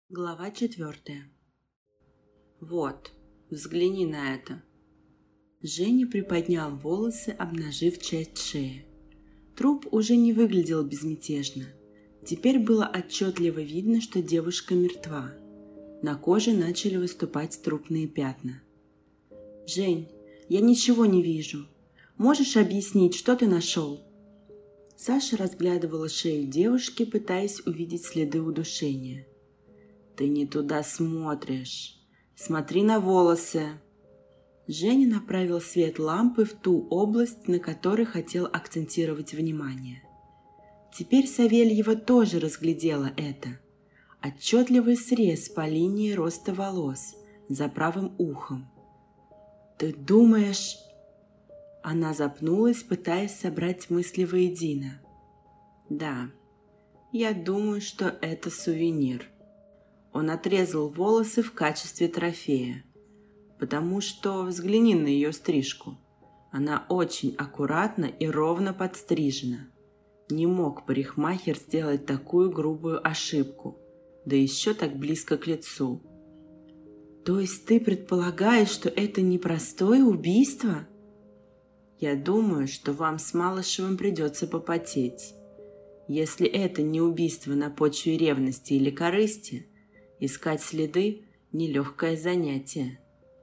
Глава 4. Вот, взгляни на это. Женя приподнял волосы, обнажив часть шеи. Труп уже не выглядел безмятежно. Теперь было отчетливо видно, что девушка мертва. На коже начали выступать трупные пятна. «Жень, я ничего не вижу. Можешь объяснить, что ты нашел?» Саша разглядывала шею девушки, пытаясь увидеть следы удушения. «Ты не туда смотришь. Смотри на волосы!» Женя направил свет лампы в ту область, на которой хотел акцентировать внимание. Теперь Савельева тоже разглядела это. Отчетливый срез по линии роста волос за правым ухом. «Ты думаешь...» Она запнулась, пытаясь собрать мысли воедино. «Да, я думаю, что это сувенир». Он отрезал волосы в качестве трофея, потому что взгляни на ее стрижку. Она очень аккуратно и ровно подстрижена. Не мог парикмахер сделать такую грубую ошибку, да еще так близко к лицу. То есть ты предполагаешь, что это непростое убийство? Я думаю, что вам с Малышевым придется попотеть. Если это не убийство на почве ревности или корысти, искать следы – нелегкое занятие.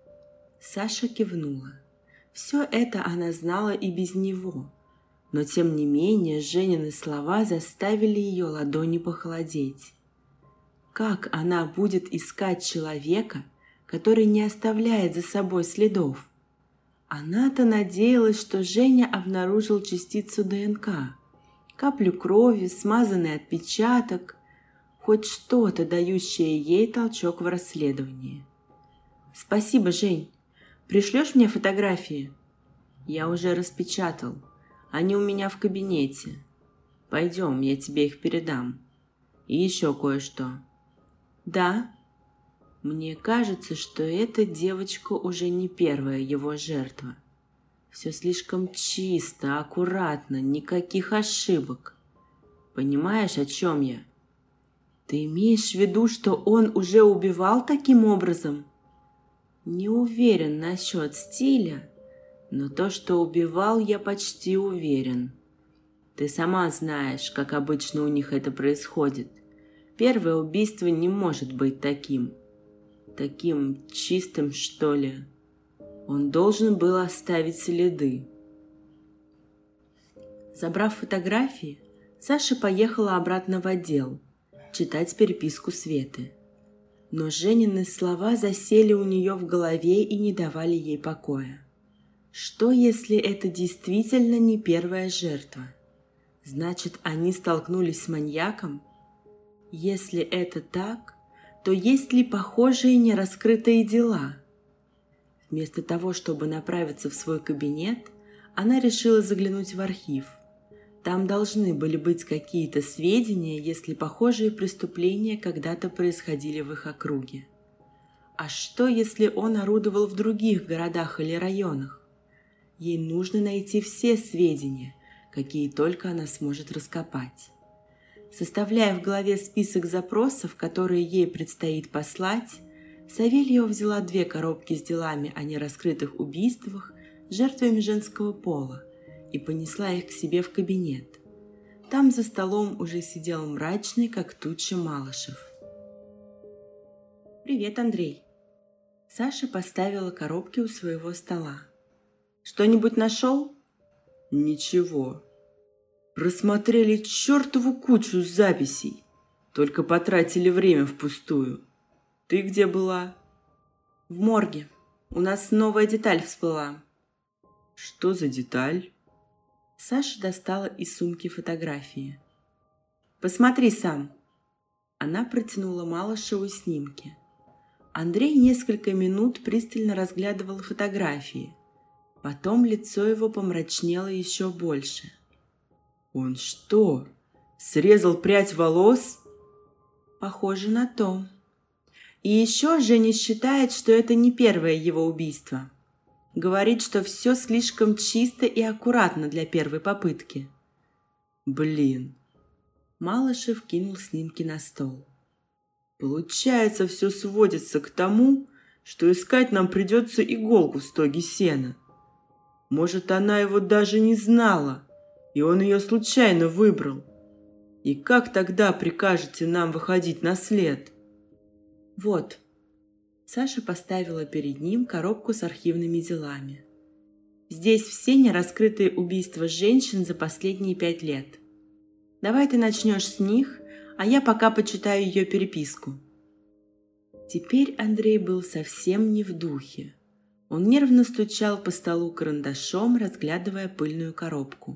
Саша кивнула. Все это она знала и без него, но тем не менее Женины слова заставили ее ладони похолодеть. Как она будет искать человека, который не оставляет за собой следов? Она-то надеялась, что Женя обнаружил частицу ДНК, каплю крови, смазанный отпечаток, хоть что-то, дающее ей толчок в расследовании. «Спасибо, Жень. Пришлешь мне фотографии?» «Я уже распечатал. Они у меня в кабинете. Пойдем, я тебе их передам. И еще кое-что». «Да?» «Мне кажется, что эта девочка уже не первая его жертва. Все слишком чисто, аккуратно, никаких ошибок. Понимаешь, о чем я?» «Ты имеешь в виду, что он уже убивал таким образом?» «Не уверен насчет стиля, но то, что убивал, я почти уверен. Ты сама знаешь, как обычно у них это происходит. Первое убийство не может быть таким чистым, что ли. Он должен был оставить следы». Забрав фотографии, Саша поехала обратно в отдел читать переписку Светы. Но Женины слова засели у нее в голове и не давали ей покоя. Что, если это действительно не первая жертва? Значит, они столкнулись с маньяком? Если это так, то есть ли похожие нераскрытые дела? Вместо того, чтобы направиться в свой кабинет, она решила заглянуть в архив. Там должны были быть какие-то сведения, если похожие преступления когда-то происходили в их округе. А что, если он орудовал в других городах или районах? Ей нужно найти все сведения, какие только она сможет раскопать. Составляя в голове список запросов, которые ей предстоит послать, Савельева взяла 2 коробки с делами о нераскрытых убийствах жертвами женского пола и понесла их к себе в кабинет. Там за столом уже сидел мрачный, как туча, Малышев. «Привет, Андрей». Саша поставила коробки у своего стола. «Что-нибудь нашел?» «Ничего. Просмотрели чертову кучу записей. Только потратили время впустую. Ты где была?» «В морге. У нас новая деталь всплыла». «Что за деталь?» Саша достала из сумки фотографии. «Посмотри сам». Она протянула Малышеву снимки. Андрей несколько минут пристально разглядывал фотографии. Потом лицо его помрачнело еще больше. «Он что, срезал прядь волос?» «Похоже на то. И еще Женя считает, что это не первое его убийство. Говорит, что все слишком чисто и аккуратно для первой попытки». «Блин». Малышев кинул снимки на стол. Получается, все сводится к тому, что искать нам придется иголку в стоге сена. Может, она его даже не знала, и он ее случайно выбрал. И как тогда прикажете нам выходить на след? Вот. Саша поставила перед ним коробку с архивными делами. Здесь все нераскрытые убийства женщин за последние 5 лет. Давай ты начнешь с них, а я пока почитаю ее переписку. Теперь Андрей был совсем не в духе. Он нервно стучал по столу карандашом, разглядывая пыльную коробку.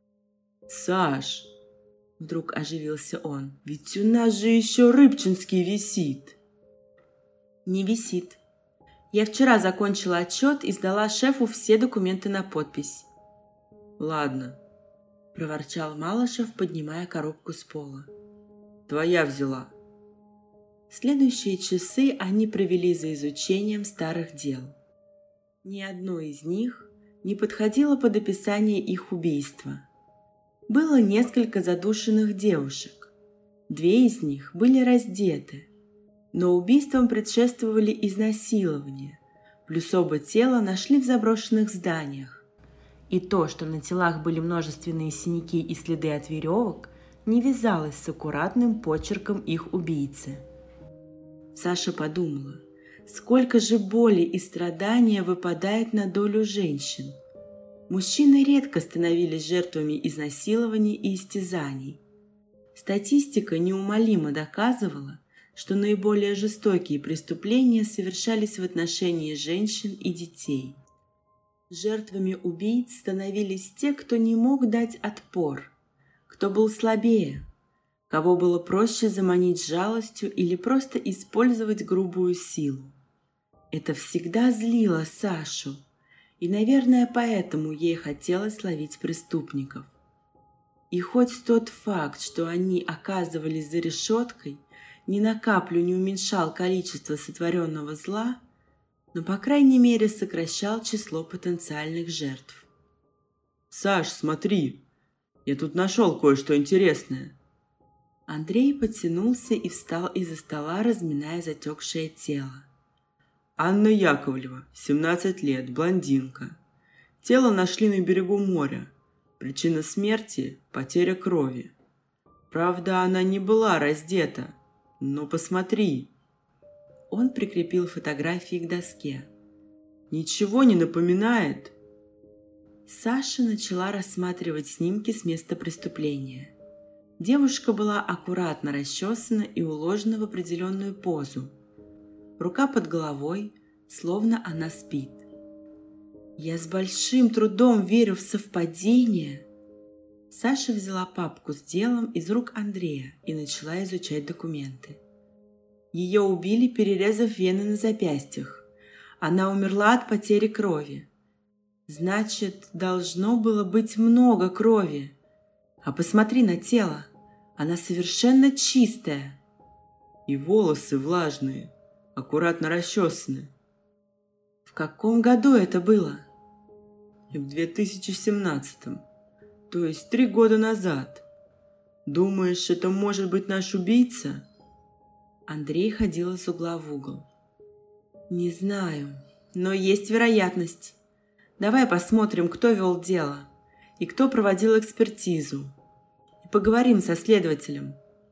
«Саш!» – вдруг оживился он. «Ведь у нас же еще Рыбчинский висит!» «Не висит. Я вчера закончила отчет и сдала шефу все документы на подпись». «Ладно», – проворчал Малышев, поднимая коробку с пола. «Твоя взяла». Следующие часы они провели за изучением старых дел. Ни одно из них не подходило под описание их убийства. Было несколько задушенных девушек. 2 из них были раздеты, но убийствам предшествовали изнасилования, плюс оба тела нашли в заброшенных зданиях. И то, что на телах были множественные синяки и следы от веревок, не вязалось с аккуратным почерком их убийцы. Саша подумала, сколько же боли и страдания выпадает на долю женщин. Мужчины редко становились жертвами изнасилований и истязаний. Статистика неумолимо доказывала, что наиболее жестокие преступления совершались в отношении женщин и детей. Жертвами убийц становились те, кто не мог дать отпор, кто был слабее, кого было проще заманить жалостью или просто использовать грубую силу. Это всегда злило Сашу, и, наверное, поэтому ей хотелось ловить преступников. И хоть тот факт, что они оказывались за решеткой, ни на каплю не уменьшал количество сотворенного зла, но, по крайней мере, сокращал число потенциальных жертв. «Саш, смотри, я тут нашел кое-что интересное». Андрей потянулся и встал из-за стола, разминая затекшее тело. Анна Яковлева, 17 лет, блондинка. Тело нашли на берегу моря. Причина смерти – потеря крови. Правда, она не была раздета, но посмотри. Он прикрепил фотографии к доске. Ничего не напоминает? Саша начала рассматривать снимки с места преступления. Девушка была аккуратно расчесана и уложена в определенную позу. Рука под головой, словно она спит. Я с большим трудом верю в совпадение. Саша взяла папку с делом из рук Андрея и начала изучать документы. Ее убили, перерезав вены на запястьях. Она умерла от потери крови. Значит, должно было быть много крови. А посмотри на тело. Она совершенно чистая. И волосы влажные, аккуратно расчесаны. В каком году это было? В 2017-м, то есть 3 года назад. Думаешь, это может быть наш убийца? Андрей ходил из угла в угол. Не знаю, но есть вероятность. Давай посмотрим, кто вел дело и кто проводил экспертизу. И поговорим со следователем.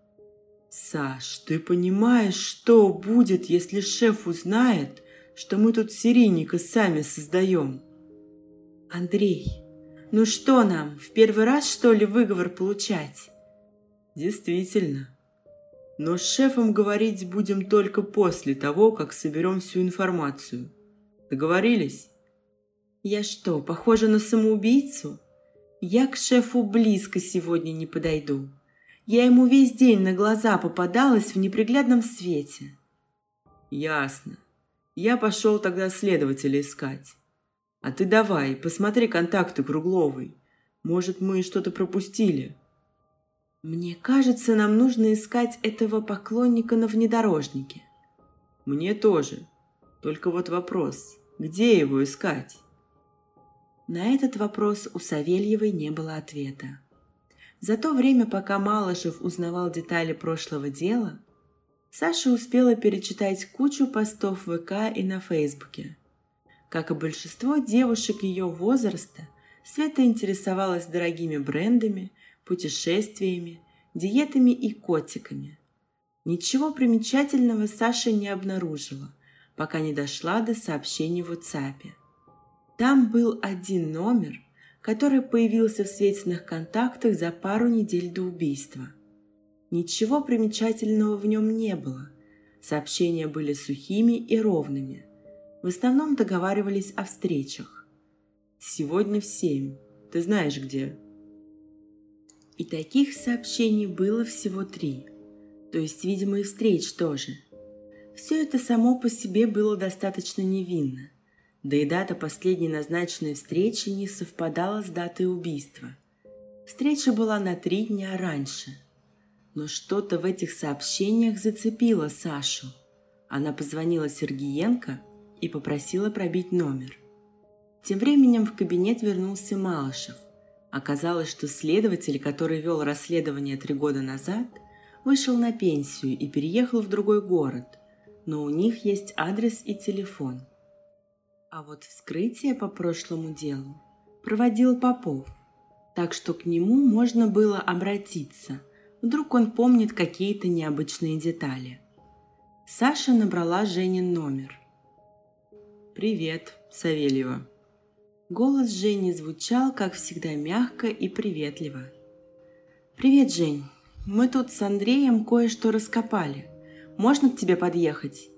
Саш, ты понимаешь, что будет, если шеф узнает, что мы тут серийника сами создаем? Андрей, ну что нам, в первый раз, что ли, выговор получать? Действительно. Но с шефом говорить будем только после того, как соберем всю информацию. Договорились? Я что, похожа на самоубийцу? Я к шефу близко сегодня не подойду. Я ему весь день на глаза попадалась в неприглядном свете. Ясно. Я пошел тогда следователя искать. А ты давай, посмотри контакты Кругловой. Может, мы что-то пропустили. Мне кажется, нам нужно искать этого поклонника на внедорожнике. Мне тоже. Только вот вопрос, где его искать? На этот вопрос у Савельевой не было ответа. За то время, пока Малышев узнавал детали прошлого дела, Саша успела перечитать кучу постов в ВК и на Фейсбуке. Как и большинство девушек ее возраста, Света интересовалась дорогими брендами, путешествиями, диетами и котиками. Ничего примечательного Саша не обнаружила, пока не дошла до сообщений в WhatsApp. Там был один номер, который появился в Светиных контактах за пару недель до убийства. Ничего примечательного в нем не было. Сообщения были сухими и ровными. В основном договаривались о встречах. «Сегодня в 7. Ты знаешь где?» И таких сообщений было всего 3. То есть, видимо, и встреч тоже. Все это само по себе было достаточно невинно. Да и дата последней назначенной встречи не совпадала с датой убийства. Встреча была на 3 дня раньше. Но что-то в этих сообщениях зацепило Сашу. Она позвонила Сергиенко и попросила пробить номер. Тем временем в кабинет вернулся Малышев. Оказалось, что следователь, который вел расследование 3 года назад, вышел на пенсию и переехал в другой город, но у них есть адрес и телефон. А вот вскрытие по прошлому делу проводил Попов, так что к нему можно было обратиться, вдруг он помнит какие-то необычные детали. Саша набрала Женин номер. «Привет, Савельева». Голос Жени звучал, как всегда, мягко и приветливо. «Привет, Жень. Мы тут с Андреем кое-что раскопали. Можно к тебе подъехать?»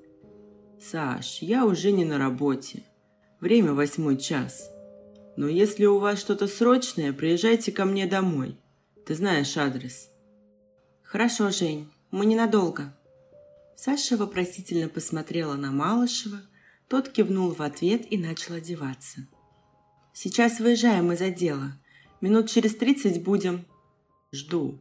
«Саш, я уже не на работе. Время 8 час. Но если у вас что-то срочное, приезжайте ко мне домой. Ты знаешь адрес». «Хорошо, Жень, мы ненадолго». Саша вопросительно посмотрела на Малышева, тот кивнул в ответ и начал одеваться. «Сейчас выезжаем из отдела. Минут через 30 будем». «Жду».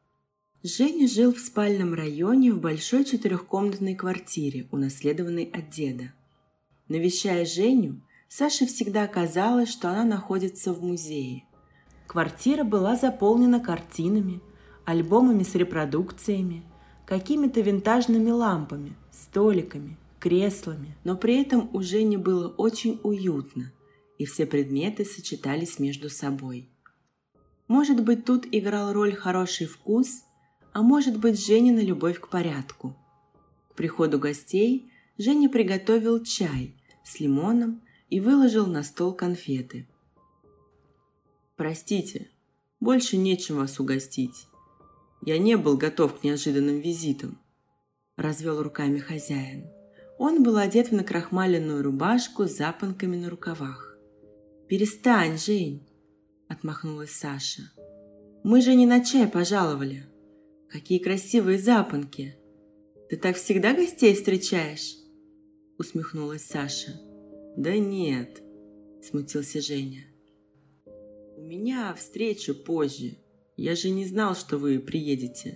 Женя жил в спальном районе в большой 4-комнатной квартире, унаследованной от деда. Навещая Женю, Саше всегда казалось, что она находится в музее. Квартира была заполнена картинами, альбомами с репродукциями, какими-то винтажными лампами, столиками, креслами, но при этом у Жени было очень уютно, и все предметы сочетались между собой. Может быть, тут играл роль хороший вкус, а может быть, Женина любовь к порядку. К приходу гостей Женя приготовил чай с лимоном и выложил на стол конфеты. «Простите, больше нечем вас угостить. Я не был готов к неожиданным визитам», – развел руками хозяин. Он был одет в накрахмаленную рубашку с запонками на рукавах. «Перестань, Жень!» – отмахнулась Саша. «Мы же не на чай пожаловали. Какие красивые запонки! Ты так всегда гостей встречаешь?» – усмехнулась Саша. «Да нет», – смутился Женя. «У меня встреча позже. Я же не знал, что вы приедете».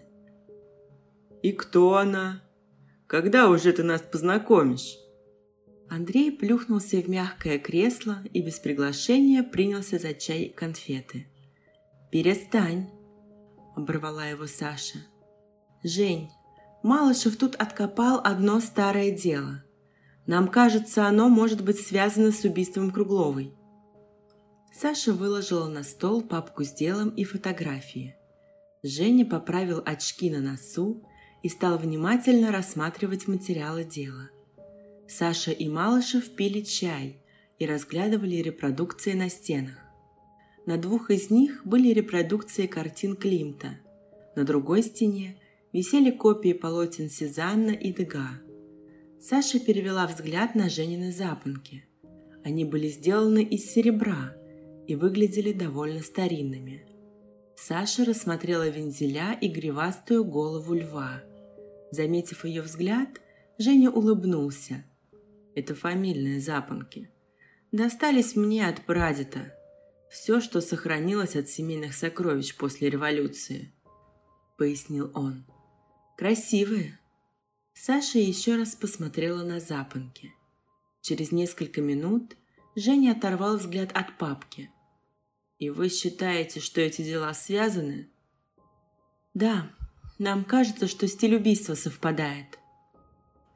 «И кто она? Когда уже ты нас познакомишь?» Андрей плюхнулся в мягкое кресло и без приглашения принялся за чай и конфеты. «Перестань!» – оборвала его Саша. «Жень, Малышев тут откопал одно старое дело. Нам кажется, оно может быть связано с убийством Кругловой». Саша выложила на стол папку с делом и фотографии. Женя поправил очки на носу и стал внимательно рассматривать материалы дела. Саша и Малышев пили чай и разглядывали репродукции на стенах. На 2 из них были репродукции картин Климта. На другой стене висели копии полотен Сезанна и Дега. Саша перевела взгляд на Женины запонки. Они были сделаны из серебра и выглядели довольно старинными. Саша рассмотрела вензеля и гривастую голову льва. Заметив ее взгляд, Женя улыбнулся. «Это фамильные запонки. Достались мне от прадеда. Все, что сохранилось от семейных сокровищ после революции», — пояснил он. «Красивые». Саша еще раз посмотрела на запонки. Через несколько минут Женя оторвал взгляд от папки. «И вы считаете, что эти дела связаны?» «Да, нам кажется, что стиль убийства совпадает».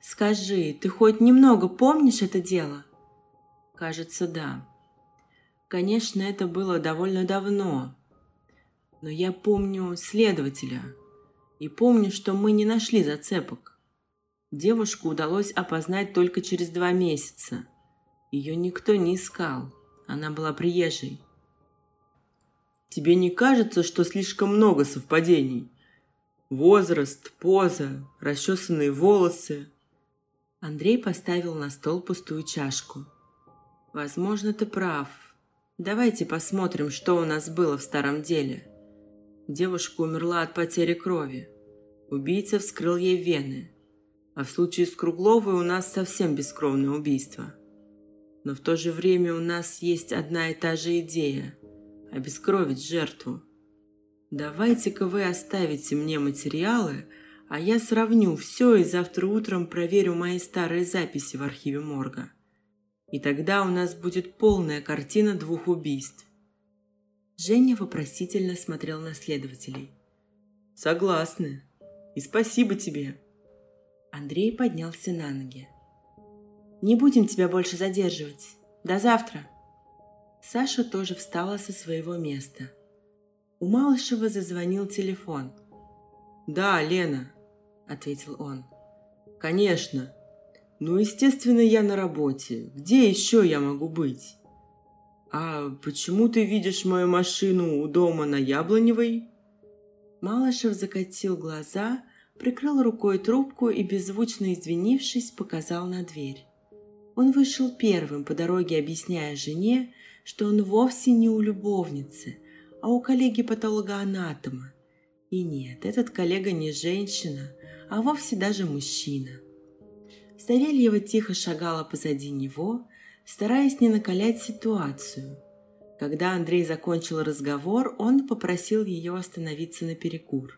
Скажи, ты хоть немного помнишь это дело? Кажется, да. Конечно, это было довольно давно, но я помню следователя и помню, что мы не нашли зацепок. Девушку удалось опознать только через 2 месяца. Ее никто не искал, она была приезжей. Тебе не кажется, что слишком много совпадений? Возраст, поза, расчесанные волосы. Андрей поставил на стол пустую чашку. Возможно, ты прав. Давайте посмотрим, что у нас было в старом деле. Девушка умерла от потери крови. Убийца вскрыл ей вены. А в случае с Кругловой у нас совсем бескровное убийство. Но в то же время у нас есть одна и та же идея – обескровить жертву. Давайте-ка вы оставите мне материалы, а я сравню все и завтра утром проверю мои старые записи в архиве морга. И тогда у нас будет полная картина 2 убийств. Женя вопросительно смотрел на следователей. Согласны. И спасибо тебе. Андрей поднялся на ноги. Не будем тебя больше задерживать. До завтра. Саша тоже встала со своего места. У Малышева зазвонил телефон. «Да, Лена», — ответил он. «Конечно. Ну, естественно, я на работе. Где еще я могу быть? А почему ты видишь мою машину у дома на Яблоневой?» Малышев закатил глаза, прикрыл рукой трубку и, беззвучно извинившись, показал на дверь. Он вышел первым по дороге, объясняя жене, что он вовсе не у любовницы, а у коллеги-патологоанатома. И нет, этот коллега не женщина, а вовсе даже мужчина. Савельева тихо шагала позади него, стараясь не накалять ситуацию. Когда Андрей закончил разговор, он попросил ее остановиться на перекур.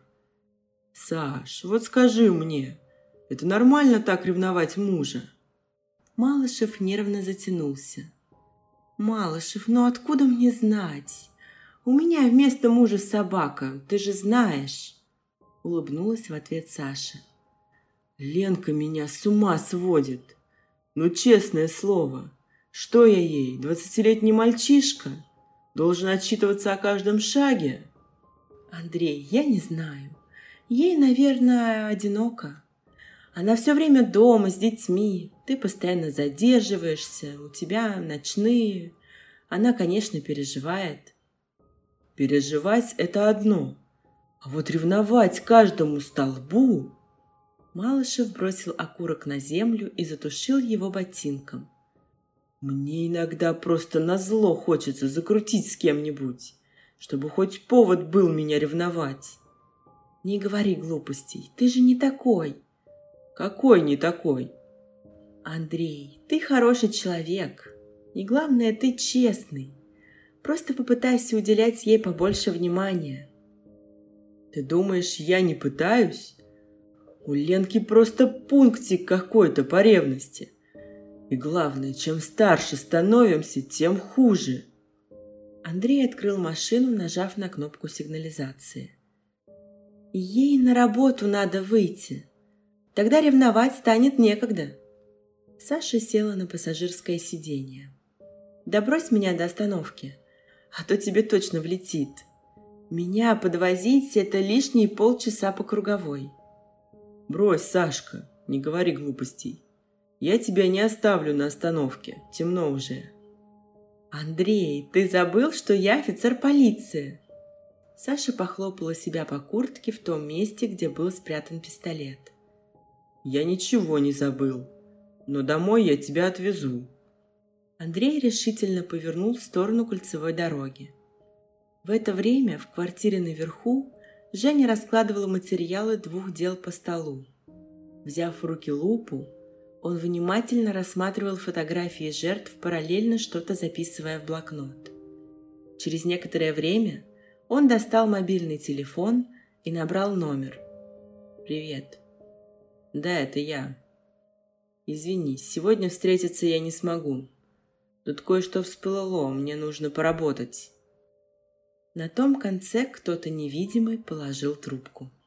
«Саш, вот скажи мне, это нормально так ревновать мужа?» Малышев нервно затянулся. «Малышев, ну откуда мне знать? У меня вместо мужа собака, ты же знаешь!» Улыбнулась в ответ Саша. «Ленка меня с ума сводит. Ну, честное слово, что я ей, 20-летний мальчишка? Должен отчитываться о каждом шаге?» «Андрей, я не знаю. Ей, наверное, одиноко. Она все время дома с детьми. Ты постоянно задерживаешься, у тебя ночные. Она, конечно, переживает». «Переживать – это одно. А вот ревновать каждому столбу...» Малышев бросил окурок на землю и затушил его ботинком. «Мне иногда просто назло хочется закрутить с кем-нибудь, чтобы хоть повод был меня ревновать». «Не говори глупостей, ты же не такой». «Какой не такой?» «Андрей, ты хороший человек. И главное, ты честный. Просто попытайся уделять ей побольше внимания». «Ты думаешь, я не пытаюсь? У Ленки просто пунктик какой-то по ревности. И главное, чем старше становимся, тем хуже». Андрей открыл машину, нажав на кнопку сигнализации. «Ей на работу надо выйти. Тогда ревновать станет некогда». Саша села на пассажирское сиденье. «Да брось меня до остановки, а то тебе точно влетит. Меня подвозить – это лишние полчаса по круговой». «Брось, Сашка, не говори глупостей. Я тебя не оставлю на остановке, темно уже». «Андрей, ты забыл, что я офицер полиции?» Саша похлопала себя по куртке в том месте, где был спрятан пистолет. «Я ничего не забыл, но домой я тебя отвезу». Андрей решительно повернул в сторону кольцевой дороги. В это время в квартире наверху Женя раскладывала материалы 2 дел по столу. Взяв в руки лупу, он внимательно рассматривал фотографии жертв, параллельно что-то записывая в блокнот. Через некоторое время он достал мобильный телефон и набрал номер. «Привет. Да, это я. Извини, сегодня встретиться я не смогу. Тут кое-что всплыло, мне нужно поработать». На том конце кто-то невидимый положил трубку.